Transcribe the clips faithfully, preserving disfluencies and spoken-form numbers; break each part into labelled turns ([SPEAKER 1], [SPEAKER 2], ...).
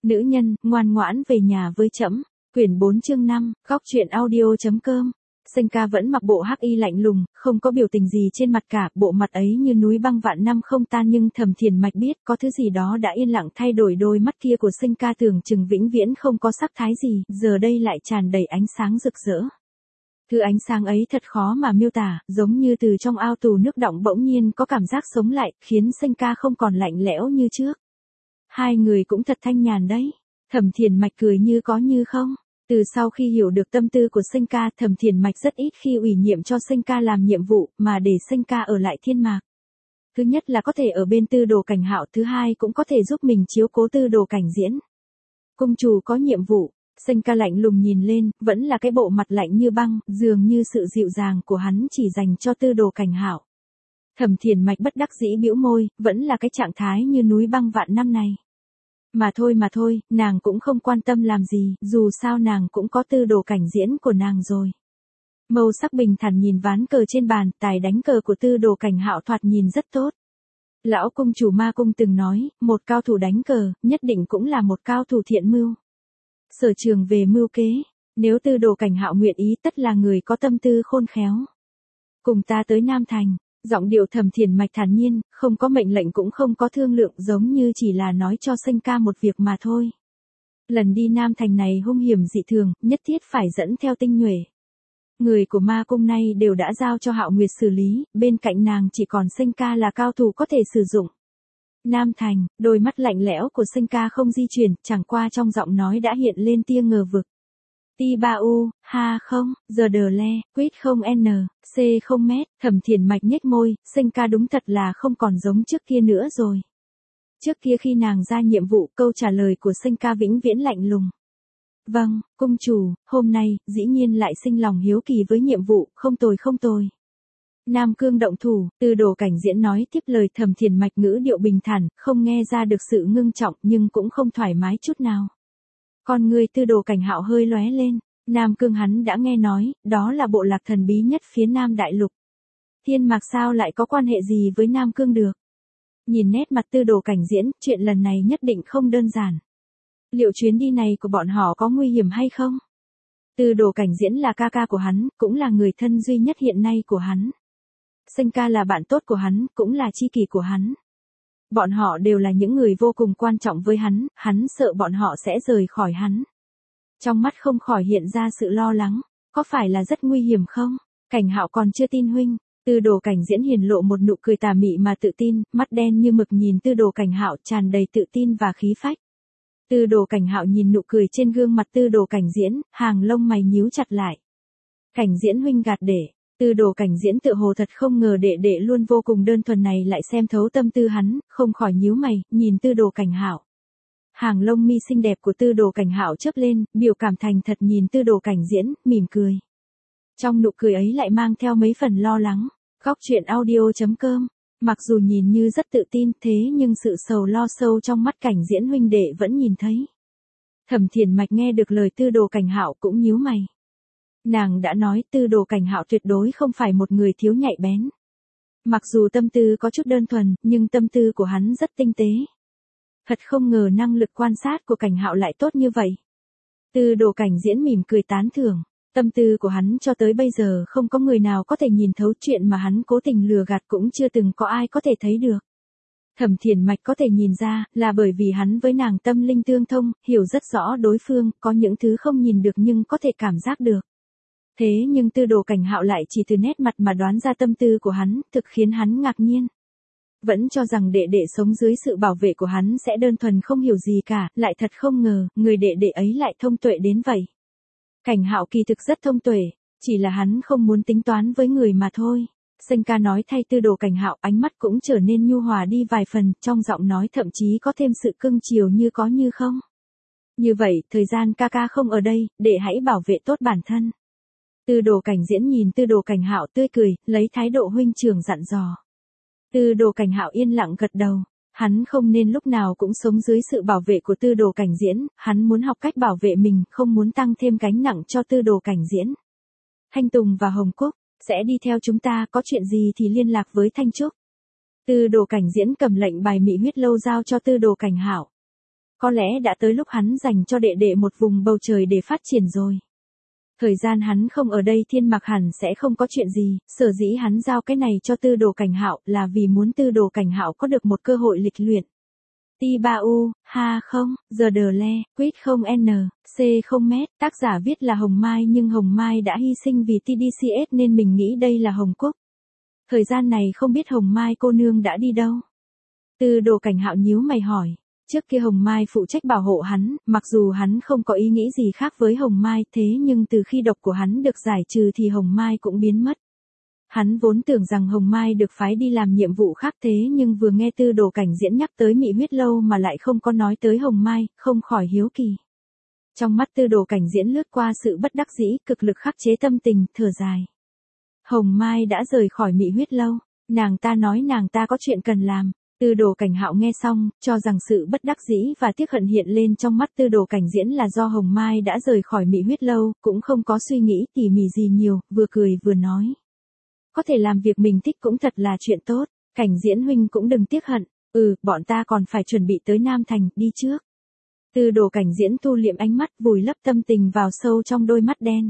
[SPEAKER 1] Nữ nhân, ngoan ngoãn về nhà với trẫm. Quyển bốn chương năm, góc truyện audio.com. Senka vẫn mặc bộ hắc y lạnh lùng, không có biểu tình gì trên mặt cả, bộ mặt ấy như núi băng vạn năm không tan, nhưng Thẩm Thiền Mạch biết có thứ gì đó đã yên lặng thay đổi đôi mắt kia của Senka, tưởng chừng vĩnh viễn không có sắc thái gì, giờ đây lại tràn đầy ánh sáng rực rỡ. Thứ ánh sáng ấy thật khó mà miêu tả, giống như từ trong ao tù nước đọng bỗng nhiên có cảm giác sống lại, khiến Senka không còn lạnh lẽo như trước. Hai người cũng thật thanh nhàn đấy. Thẩm Thiền Mạch cười như có như không. Từ sau khi hiểu được tâm tư của Senka, Thẩm Thiền Mạch rất ít khi ủy nhiệm cho Senka làm nhiệm vụ, mà để Senka ở lại Thiên Mạc. Thứ nhất là có thể ở bên Tư Đồ Cảnh Hạo, thứ hai cũng có thể giúp mình chiếu cố Tư Đồ Cảnh Diễn. Cung chủ có nhiệm vụ. Senka lạnh lùng nhìn lên, vẫn là cái bộ mặt lạnh như băng, dường như sự dịu dàng của hắn chỉ dành cho Tư Đồ Cảnh Hạo. Thẩm Thiền Mạch bất đắc dĩ bĩu môi, vẫn là cái trạng thái như núi băng vạn năm này. Mà thôi mà thôi, nàng cũng không quan tâm làm gì, dù sao nàng cũng có Tư Đồ Cảnh Diễn của nàng rồi. Màu sắc bình thản nhìn ván cờ trên bàn, tài đánh cờ của Tư Đồ Cảnh Hạo thoạt nhìn rất tốt. Lão cung chủ Ma Cung từng nói, một cao thủ đánh cờ, nhất định cũng là một cao thủ thiện mưu. Sở trường về mưu kế, nếu Tư Đồ Cảnh Hạo nguyện ý tất là người có tâm tư khôn khéo. Cùng ta tới Nam Thành. Giọng điệu Thẩm Thiền Mạch thản nhiên, không có mệnh lệnh cũng không có thương lượng, giống như chỉ là nói cho Senka một việc mà thôi. Lần đi Nam Thành này hung hiểm dị thường, nhất thiết phải dẫn theo tinh nhuệ. Người của Ma Cung này đều đã giao cho Hạo Nguyệt xử lý, bên cạnh nàng chỉ còn Senka là cao thủ có thể sử dụng. Nam Thành, đôi mắt lạnh lẽo của Senka không di chuyển, chẳng qua trong giọng nói đã hiện lên tia ngờ vực. Ti ba u, ha không, giờ đờ le, quýt không n, c không mét, Thẩm Thiền Mạch nhếch môi, Senka đúng thật là không còn giống trước kia nữa rồi. Trước kia khi nàng ra nhiệm vụ, câu trả lời của Senka vĩnh viễn lạnh lùng. Vâng, cung chủ, hôm nay, dĩ nhiên lại sinh lòng hiếu kỳ với nhiệm vụ, không tồi không tồi. Nam Cương động thủ, Tư Đồ Cảnh Diễn nói tiếp lời. Thẩm Thiền Mạch ngữ điệu bình thản, không nghe ra được sự ngưng trọng nhưng cũng không thoải mái chút nào. Con người Tư Đồ Cảnh Hạo hơi lóe lên, Nam Cương hắn đã nghe nói, đó là bộ lạc thần bí nhất phía Nam Đại Lục. Thiên Mạc sao lại có quan hệ gì với Nam Cương được? Nhìn nét mặt Tư Đồ Cảnh Diễn, chuyện lần này nhất định không đơn giản. Liệu chuyến đi này của bọn họ có nguy hiểm hay không? Tư Đồ Cảnh Diễn là ca ca của hắn, cũng là người thân duy nhất hiện nay của hắn. Senka là bạn tốt của hắn, cũng là tri kỷ của hắn. Bọn họ đều là những người vô cùng quan trọng với hắn, hắn sợ bọn họ sẽ rời khỏi hắn. Trong mắt không khỏi hiện ra sự lo lắng, có phải là rất nguy hiểm không? Cảnh Hạo còn chưa tin huynh. Tư Đồ Cảnh Diễn hiển lộ một nụ cười tà mị mà tự tin, mắt đen như mực nhìn Tư Đồ Cảnh Hạo tràn đầy tự tin và khí phách. Tư Đồ Cảnh Hạo nhìn nụ cười trên gương mặt Tư Đồ Cảnh Diễn, hàng lông mày nhíu chặt lại. Cảnh Diễn huynh gạt để. Tư Đồ Cảnh Diễn tự hồ thật không ngờ đệ đệ luôn vô cùng đơn thuần này lại xem thấu tâm tư hắn, không khỏi nhíu mày, nhìn Tư Đồ Cảnh Hạo. Hàng lông mi xinh đẹp của Tư Đồ Cảnh Hạo chớp lên, biểu cảm thành thật nhìn Tư Đồ Cảnh Diễn, mỉm cười. Trong nụ cười ấy lại mang theo mấy phần lo lắng. Góc truyện audio.com. Mặc dù nhìn như rất tự tin, thế nhưng sự sầu lo sâu trong mắt Cảnh Diễn huynh đệ vẫn nhìn thấy. Thẩm Thiền Mạch nghe được lời Tư Đồ Cảnh Hạo cũng nhíu mày. Nàng đã nói Tư Đồ Cảnh Hạo tuyệt đối không phải một người thiếu nhạy bén. Mặc dù tâm tư có chút đơn thuần, nhưng tâm tư của hắn rất tinh tế. Thật không ngờ năng lực quan sát của Cảnh Hạo lại tốt như vậy. Tư Đồ Cảnh Diễn mỉm cười tán thưởng. Tâm tư của hắn cho tới bây giờ không có người nào có thể nhìn thấu, chuyện mà hắn cố tình lừa gạt cũng chưa từng có ai có thể thấy được. Thẩm Thiền Mạch có thể nhìn ra, là bởi vì hắn với nàng tâm linh tương thông, hiểu rất rõ đối phương, có những thứ không nhìn được nhưng có thể cảm giác được. Thế nhưng Tư Đồ Cảnh Hạo lại chỉ từ nét mặt mà đoán ra tâm tư của hắn, thực khiến hắn ngạc nhiên. Vẫn cho rằng đệ đệ sống dưới sự bảo vệ của hắn sẽ đơn thuần không hiểu gì cả, lại thật không ngờ, người đệ đệ ấy lại thông tuệ đến vậy. Cảnh Hạo kỳ thực rất thông tuệ, chỉ là hắn không muốn tính toán với người mà thôi. Senka nói thay Tư Đồ Cảnh Hạo, ánh mắt cũng trở nên nhu hòa đi vài phần, trong giọng nói thậm chí có thêm sự cưng chiều như có như không. Như vậy, thời gian ca ca không ở đây, đệ hãy bảo vệ tốt bản thân. Tư Đồ Cảnh Diễn nhìn Tư Đồ Cảnh Hạo tươi cười, lấy thái độ huynh trưởng dặn dò. Tư Đồ Cảnh Hạo yên lặng gật đầu. Hắn không nên lúc nào cũng sống dưới sự bảo vệ của Tư Đồ Cảnh Diễn, hắn muốn học cách bảo vệ mình, không muốn tăng thêm gánh nặng cho Tư Đồ Cảnh Diễn. Thanh Tùng và Hồng Cúc, sẽ đi theo chúng ta, có chuyện gì thì liên lạc với Thanh Trúc. Tư Đồ Cảnh Diễn cầm lệnh bài Mị Huyết Lâu giao cho Tư Đồ Cảnh Hạo. Có lẽ đã tới lúc hắn dành cho đệ đệ một vùng bầu trời để phát triển rồi. Thời gian hắn không ở đây Thiên Mặc hẳn sẽ không có chuyện gì, sở dĩ hắn giao cái này cho Tư Đồ Cảnh Hạo là vì muốn Tư Đồ Cảnh Hạo có được một cơ hội lịch luyện. Ti ba u, ha không, giờ đờ le, quýt không n, c không mét, tác giả viết là Hồng Mai nhưng Hồng Mai đã hy sinh vì tê đê xê ét nên mình nghĩ đây là Hồng Cúc. Thời gian này không biết Hồng Mai cô nương đã đi đâu. Tư Đồ Cảnh Hạo nhíu mày hỏi. Trước kia Hồng Mai phụ trách bảo hộ hắn, mặc dù hắn không có ý nghĩ gì khác với Hồng Mai thế nhưng từ khi độc của hắn được giải trừ thì Hồng Mai cũng biến mất. Hắn vốn tưởng rằng Hồng Mai được phái đi làm nhiệm vụ khác thế nhưng vừa nghe Tư Đồ Cảnh Diễn nhắc tới Mị Huyết Lâu mà lại không có nói tới Hồng Mai, không khỏi hiếu kỳ. Trong mắt Tư Đồ Cảnh Diễn lướt qua sự bất đắc dĩ, cực lực khắc chế tâm tình, thở dài. Hồng Mai đã rời khỏi Mị Huyết Lâu, nàng ta nói nàng ta có chuyện cần làm. Tư Đồ Cảnh Hạo nghe xong, cho rằng sự bất đắc dĩ và tiếc hận hiện lên trong mắt Tư Đồ Cảnh Diễn là do Hồng Mai đã rời khỏi Mị Huyết Lâu, cũng không có suy nghĩ tỉ mỉ gì nhiều, vừa cười vừa nói. Có thể làm việc mình thích cũng thật là chuyện tốt, Cảnh Diễn huynh cũng đừng tiếc hận, ừ, bọn ta còn phải chuẩn bị tới Nam Thành, đi trước. Tư Đồ Cảnh Diễn thu liệm ánh mắt vùi lấp tâm tình vào sâu trong đôi mắt đen.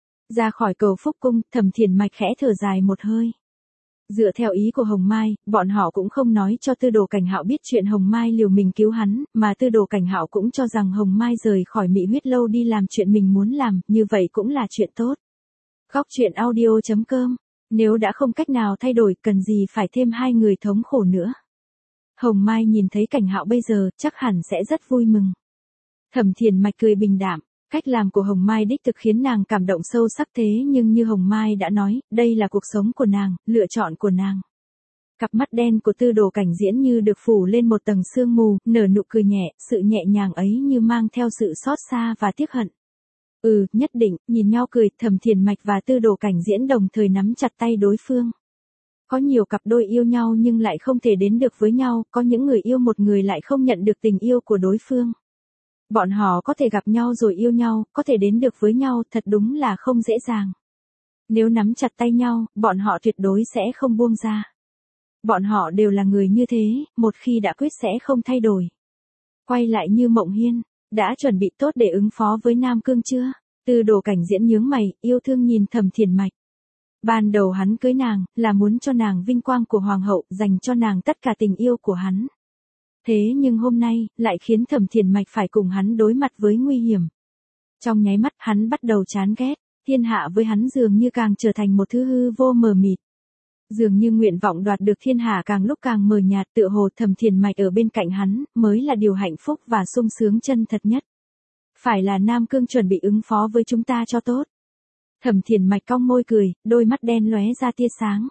[SPEAKER 1] Ra khỏi cầu Phúc Cung, Thẩm Thiền Mạch khẽ thở dài một hơi. Dựa theo ý của Hồng Mai, bọn họ cũng không nói cho Tư Đồ Cảnh Hạo biết chuyện Hồng Mai liều mình cứu hắn, mà Tư Đồ Cảnh Hạo cũng cho rằng Hồng Mai rời khỏi Mị Huyết Lâu đi làm chuyện mình muốn làm, như vậy cũng là chuyện tốt. Góc truyện audio chấm com. Nếu đã không cách nào thay đổi, cần gì phải thêm hai người thống khổ nữa. Hồng Mai nhìn thấy Cảnh Hạo bây giờ, chắc hẳn sẽ rất vui mừng. Thẩm Thiền Mạch cười bình đạm. Cách làm của Hồng Mai đích thực khiến nàng cảm động sâu sắc thế nhưng như Hồng Mai đã nói, đây là cuộc sống của nàng, lựa chọn của nàng. Cặp mắt đen của Tư Đồ Cảnh Diễn như được phủ lên một tầng sương mù, nở nụ cười nhẹ, sự nhẹ nhàng ấy như mang theo sự xót xa và tiếc hận. Ừ, nhất định, nhìn nhau cười, Thẩm Thiền Mạch và Tư Đồ Cảnh Diễn đồng thời nắm chặt tay đối phương. Có nhiều cặp đôi yêu nhau nhưng lại không thể đến được với nhau, có những người yêu một người lại không nhận được tình yêu của đối phương. Bọn họ có thể gặp nhau rồi yêu nhau, có thể đến được với nhau, thật đúng là không dễ dàng. Nếu nắm chặt tay nhau, bọn họ tuyệt đối sẽ không buông ra. Bọn họ đều là người như thế, một khi đã quyết sẽ không thay đổi. Quay lại Như Mộng Hiên, đã chuẩn bị tốt để ứng phó với Nam Cương chưa? Tư Đồ Cảnh Diễn nhướng mày, yêu thương nhìn Thẩm Thiền Mạch. Ban đầu hắn cưới nàng, là muốn cho nàng vinh quang của hoàng hậu, dành cho nàng tất cả tình yêu của hắn. Thế nhưng hôm nay, lại khiến Thẩm Thiền Mạch phải cùng hắn đối mặt với nguy hiểm. Trong nháy mắt hắn bắt đầu chán ghét, thiên hạ với hắn dường như càng trở thành một thứ hư vô mờ mịt. Dường như nguyện vọng đoạt được thiên hạ càng lúc càng mờ nhạt, tựa hồ Thẩm Thiền Mạch ở bên cạnh hắn, mới là điều hạnh phúc và sung sướng chân thật nhất. Phải là Nam Cương chuẩn bị ứng phó với chúng ta cho tốt. Thẩm Thiền Mạch cong môi cười, đôi mắt đen lóe ra tia sáng.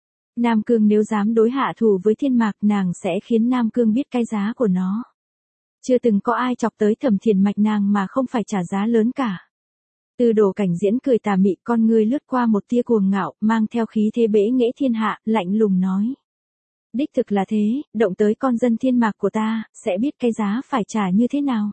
[SPEAKER 1] Nam Cương nếu dám đối hạ thủ với Thiên Mạc, nàng sẽ khiến Nam Cương biết cái giá của nó. Chưa từng có ai chọc tới Thẩm Thiền Mạch nàng mà không phải trả giá lớn cả. Tư Đồ Cảnh Diễn cười tà mị, con ngươi lướt qua một tia cuồng ngạo, mang theo khí thế bẽ nghễ thiên hạ, lạnh lùng nói. Đích thực là thế, động tới con dân Thiên Mạc của ta, sẽ biết cái giá phải trả như thế nào.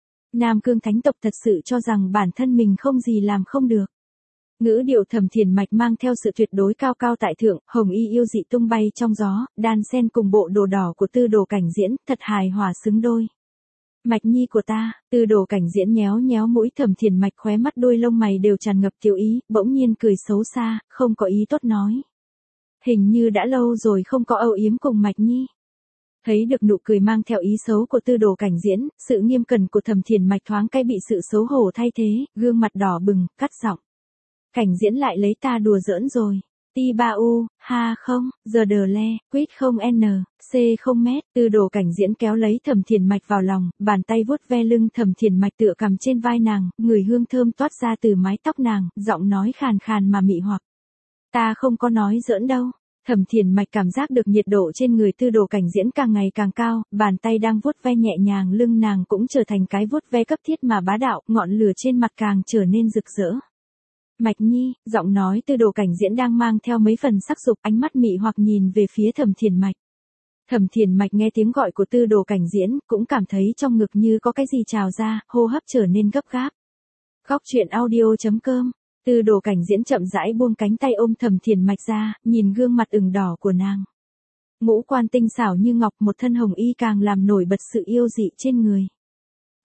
[SPEAKER 1] Nam Cương thánh tộc thật sự cho rằng bản thân mình không gì làm không được. Ngữ điệu Thẩm Thiền Mạch mang theo sự tuyệt đối cao cao tại thượng, hồng y yêu dị tung bay trong gió, đan xen cùng bộ đồ đỏ của Tư Đồ Cảnh Diễn, thật hài hòa xứng đôi. Mạch nhi của ta, Tư Đồ Cảnh Diễn nhéo nhéo mũi Thẩm Thiền Mạch, khóe mắt đôi lông mày đều tràn ngập tiểu ý, bỗng nhiên cười xấu xa, không có ý tốt nói. Hình như đã lâu rồi không có âu yếm cùng Mạch nhi. Thấy được nụ cười mang theo ý xấu của Tư Đồ Cảnh Diễn, sự nghiêm cẩn của Thẩm Thiền Mạch thoáng cái bị sự xấu hổ thay thế, gương mặt đỏ bừng, cắt giọng. Cảnh Diễn lại lấy ta đùa giỡn rồi. Ti ba u, ha không, giờ đờ le, quýt không n, c không mét. Tư Đồ Cảnh Diễn kéo lấy Thẩm Thiền Mạch vào lòng, bàn tay vuốt ve lưng Thẩm Thiền Mạch tựa cằm trên vai nàng, người hương thơm toát ra từ mái tóc nàng, giọng nói khàn khàn mà mị hoặc. Ta không có nói giỡn đâu. Thẩm Thiền Mạch cảm giác được nhiệt độ trên người Tư Đồ Cảnh Diễn càng ngày càng cao, bàn tay đang vuốt ve nhẹ nhàng lưng nàng cũng trở thành cái vuốt ve cấp thiết mà bá đạo, ngọn lửa trên mặt càng trở nên rực rỡ. Mạch nhi, giọng nói Tư Đồ Cảnh Diễn đang mang theo mấy phần sắc dục, ánh mắt mị hoặc nhìn về phía Thẩm Thiền Mạch. Thẩm Thiền Mạch nghe tiếng gọi của Tư Đồ Cảnh Diễn, cũng cảm thấy trong ngực như có cái gì trào ra, hô hấp trở nên gấp gáp. Góc truyện audio chấm com. Tư Đồ Cảnh Diễn chậm rãi buông cánh tay ôm Thẩm Thiền Mạch ra, nhìn gương mặt ửng đỏ của nàng. Ngũ quan tinh xảo như ngọc, một thân hồng y càng làm nổi bật sự yêu dị trên người.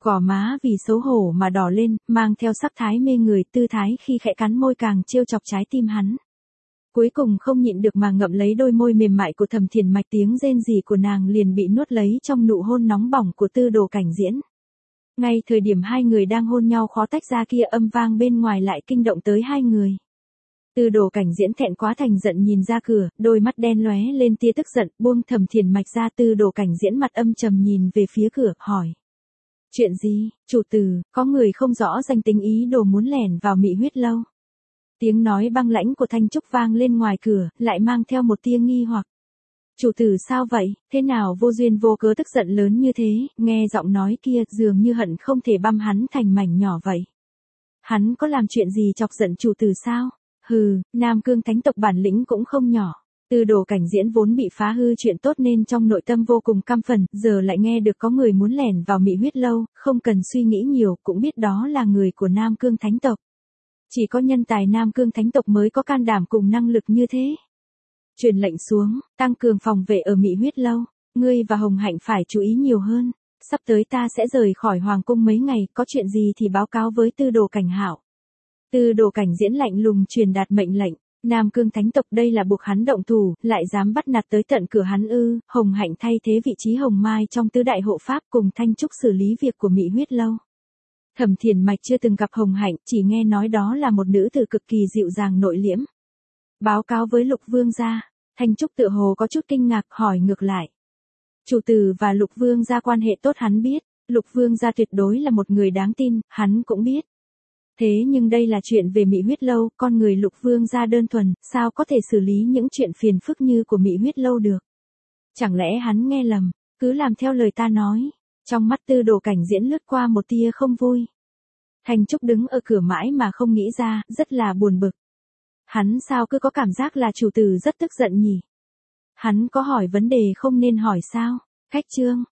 [SPEAKER 1] Gò má vì xấu hổ mà đỏ lên, mang theo sắc thái mê người, tư thái khi khẽ cắn môi càng trêu chọc trái tim hắn. Cuối cùng không nhịn được mà ngậm lấy đôi môi mềm mại của Thẩm Thiền Mạch, tiếng rên rỉ của nàng liền bị nuốt lấy trong nụ hôn nóng bỏng của Tư Đồ Cảnh Diễn. Ngay thời điểm hai người đang hôn nhau khó tách ra kia, âm vang bên ngoài lại kinh động tới hai người. Tư Đồ Cảnh Diễn thẹn quá thành giận nhìn ra cửa, đôi mắt đen lóe lên tia tức giận, buông Thẩm Thiền Mạch ra. Tư Đồ Cảnh Diễn mặt âm trầm nhìn về phía cửa, hỏi. Chuyện gì, chủ tử, có người không rõ danh tính ý đồ muốn lẻn vào Mị Huyết Lâu. Tiếng nói băng lãnh của Thanh Trúc vang lên ngoài cửa, lại mang theo một tia nghi hoặc. Chủ tử sao vậy, thế nào vô duyên vô cớ tức giận lớn như thế, nghe giọng nói kia dường như hận không thể băm hắn thành mảnh nhỏ vậy. Hắn có làm chuyện gì chọc giận chủ tử sao? Hừ, Nam Cương Thánh tộc bản lĩnh cũng không nhỏ. Tư Đồ Cảnh Diễn vốn bị phá hư chuyện tốt nên trong nội tâm vô cùng căm phẫn, giờ lại nghe được có người muốn lẻn vào Mị Huyết Lâu, không cần suy nghĩ nhiều cũng biết đó là người của Nam Cương Thánh tộc. Chỉ có nhân tài Nam Cương Thánh tộc mới có can đảm cùng năng lực như thế. Truyền lệnh xuống, tăng cường phòng vệ ở Mị Huyết Lâu, ngươi và Hồng Hạnh phải chú ý nhiều hơn. Sắp tới ta sẽ rời khỏi Hoàng cung mấy ngày, có chuyện gì thì báo cáo với Tư Đồ Cảnh Hạo. Tư Đồ Cảnh Diễn lạnh lùng truyền đạt mệnh lệnh. Nam Cương Thánh tộc đây là buộc hắn động thủ, lại dám bắt nạt tới tận cửa hắn ư? Hồng Hạnh thay thế vị trí Hồng Mai trong tứ đại hộ pháp, cùng Thanh Trúc xử lý việc của Mị Huyết Lâu. Thẩm Thiền Mạch chưa từng gặp Hồng Hạnh, chỉ nghe nói đó là một nữ tử cực kỳ dịu dàng nội liễm. Báo cáo với Lục Vương gia, Thanh Trúc tựa hồ có chút kinh ngạc, hỏi ngược lại. Chủ tử và Lục Vương gia quan hệ tốt hắn biết, Lục Vương gia tuyệt đối là một người đáng tin, hắn cũng biết. Thế nhưng đây là chuyện về Mị Huyết Lâu, con người Lục Vương gia đơn thuần, sao có thể xử lý những chuyện phiền phức như của Mị Huyết Lâu được? Chẳng lẽ hắn nghe lầm, cứ làm theo lời ta nói? Trong mắt Tư Đồ Cảnh Diễn lướt qua một tia không vui. Thanh Trúc đứng ở cửa mãi mà không nghĩ ra, rất là buồn bực. Hắn sao cứ có cảm giác là chủ tử rất tức giận nhỉ? Hắn có hỏi vấn đề không nên hỏi sao? Khách trương,